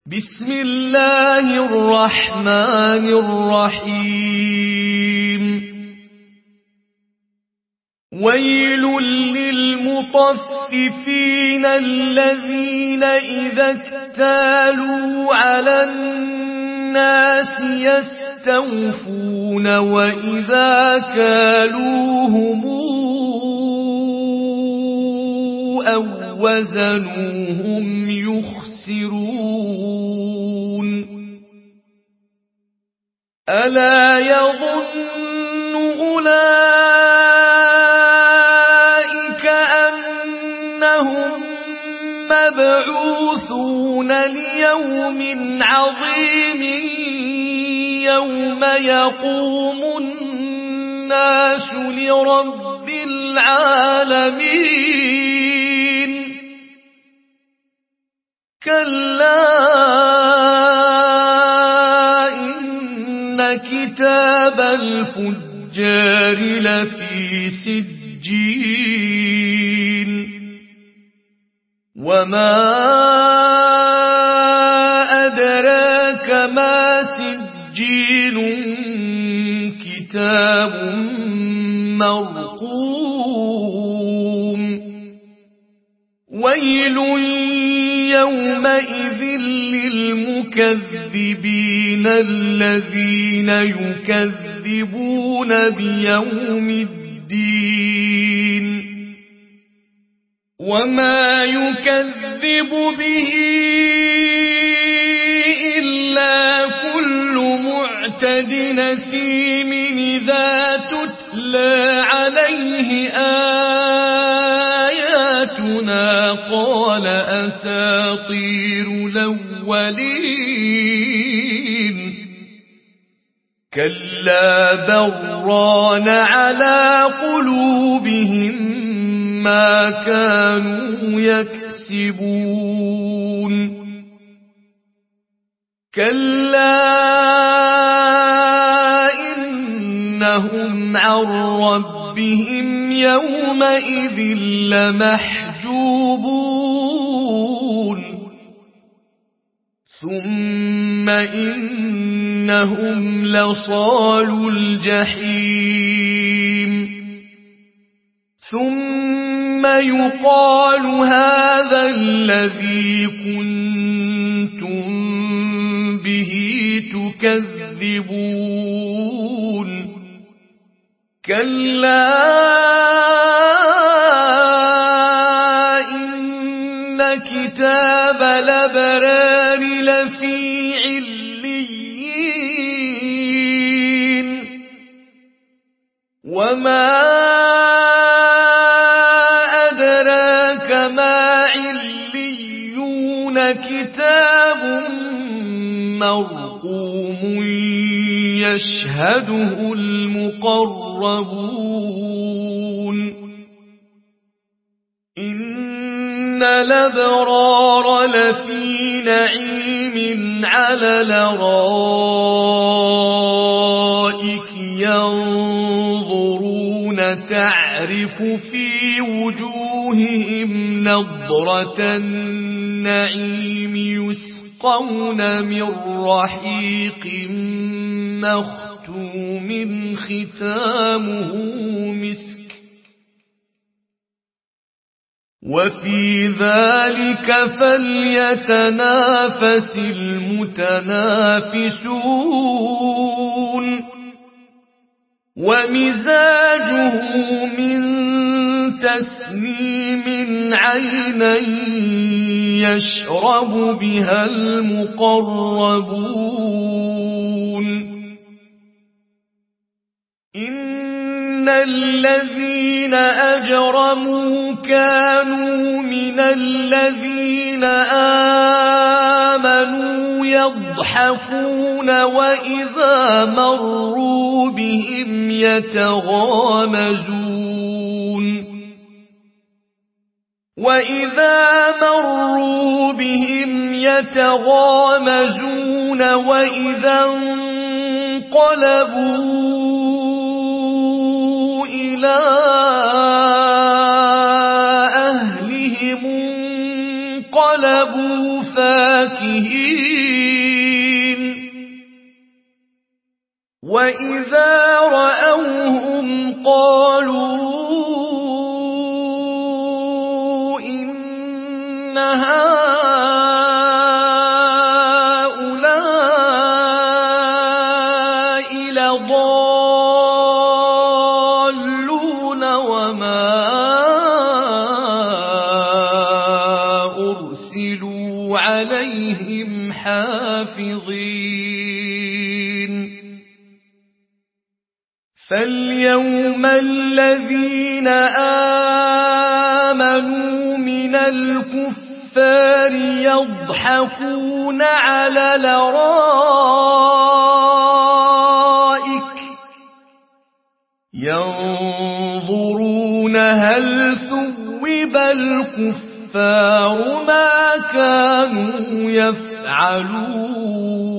بسم الله الرحمن الرحيم ويل للمطففين الذين إذا اكتالوا على الناس يستوفون وإذا كالوهم أو وزنوهم يخسرون ألا يظن أولئك أنهم مبعوثون ليوم عظيم يوم يقوم الناس لرب العالمين كلا إن كتاب الفجار لفي سجين وما أدراك ما سجين كتاب مرقوم ويل يومئذ للمكذبين الذين يكذبون بيوم الدين وما يكذب به إلا كل معتد نثيم إذا تتلى عليه آياتنا قال أساطير الأولين كلا بران على قلوبهم ما كانوا يكسبون كلا إنهم عن ربهم يومئذ لمحجوبون ثم إنهم لصالوا الجحيم ثم يقال هذا الذي كنتم به تكذبون كلا إن كتاب الأبرار لفي عليين وما أدراك ما عليون كتاب مرقوم يشهده المقربون إن الأبرار لفي نعيم على الأرائك ينظرون تعرف في وجوههم نضرة النعيم يسقون من رحيق مختوم ختامه مسك وفي ذلك فليتنافس المتنافسون ومزاجه من تسنيم عينا يشرب بها المقربون إن الذين أجرموا كانوا من الذين آمنوا يضحكون وإذا مروا بهم يتغامزون وإذا انقلبوا إلى أهلهم انقلبوا فاكهين وإذا رأوهم قالوا إن هؤلاء لضالون وما أرسلوا عليهم حافظين فاليوم الذين آمنوا من الكفار يضحكون على الأرائك ينظرون هل ثوب الكفار ما كانوا يفعلون